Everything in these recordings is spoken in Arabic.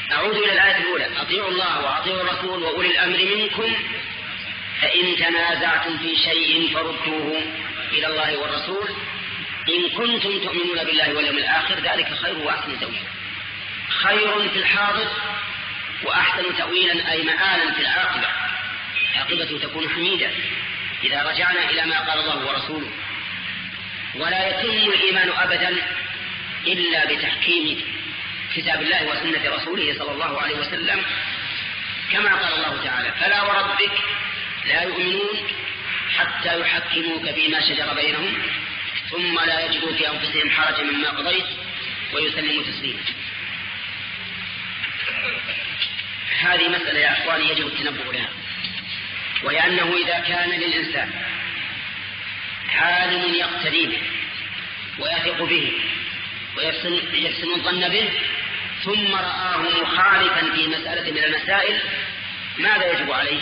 أعود إلى الآية الأولى: أطيعوا الله وأطيعوا الرسول وأولي الأمر منكم فإن تنازعتم في شيء فردوه إلى الله والرسول إن كنتم تؤمنون بالله واليوم الآخر ذلك خير وأحسن تأويلا. خير في الحاضر وأحسن تأويلا أي مآلا في العاقبة. عاقبة تكون حميدة إذا رجعنا إلى ما قال الله ورسوله. ولا يتم الإيمان أبدا إلا بتحكيم كتاب الله وسنة رسوله صلى الله عليه وسلم، كما قال الله تعالى: فلا وربك لا يؤمنون حتى يحكموك فيما شجر بينهم ثم لا يجدوا في أنفسهم حرجا مما قضيت ويسلموا تسليما. هذه مسألة يا أخواني يجب التنبؤ لها، ولأنه إذا كان للإنسان عالم يقتدي به ويثق به ويحسن الظن به ثم رآه مخالفا في مسألة من المسائل ماذا يجب عليه؟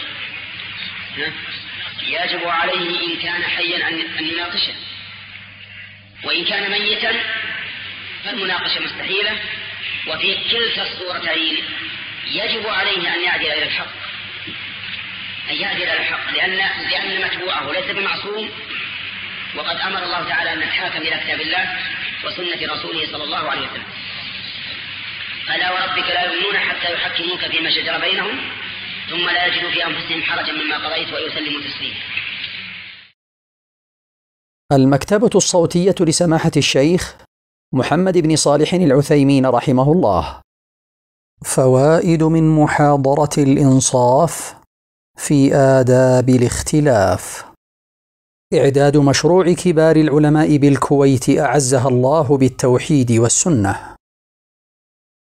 يجب عليه إن كان حيا أن يناقشه، وإن كان ميتا فالمناقشة مستحيلة. وفي كلتا الصورتين يجب عليه أن يعدل إلى الحق، لأن متبوعه ليس بمعصوم، وقد أمر الله تعالى أن نتحاكم إلى كتاب الله وسنة رسوله صلى الله عليه وسلم. فلا وربك لا يؤمنون حتى يحكموك فيما شجر بينهم ثم لا يجدوا في أنفسهم حرجا مما قضيت ويسلموا تسليما. المكتبة الصوتية لسماحة الشيخ محمد بن صالح العثيمين رحمه الله. فوائد من محاضرة الإنصاف في آداب الاختلاف. إعداد مشروع كبار العلماء بالكويت أعزها الله بالتوحيد والسنة.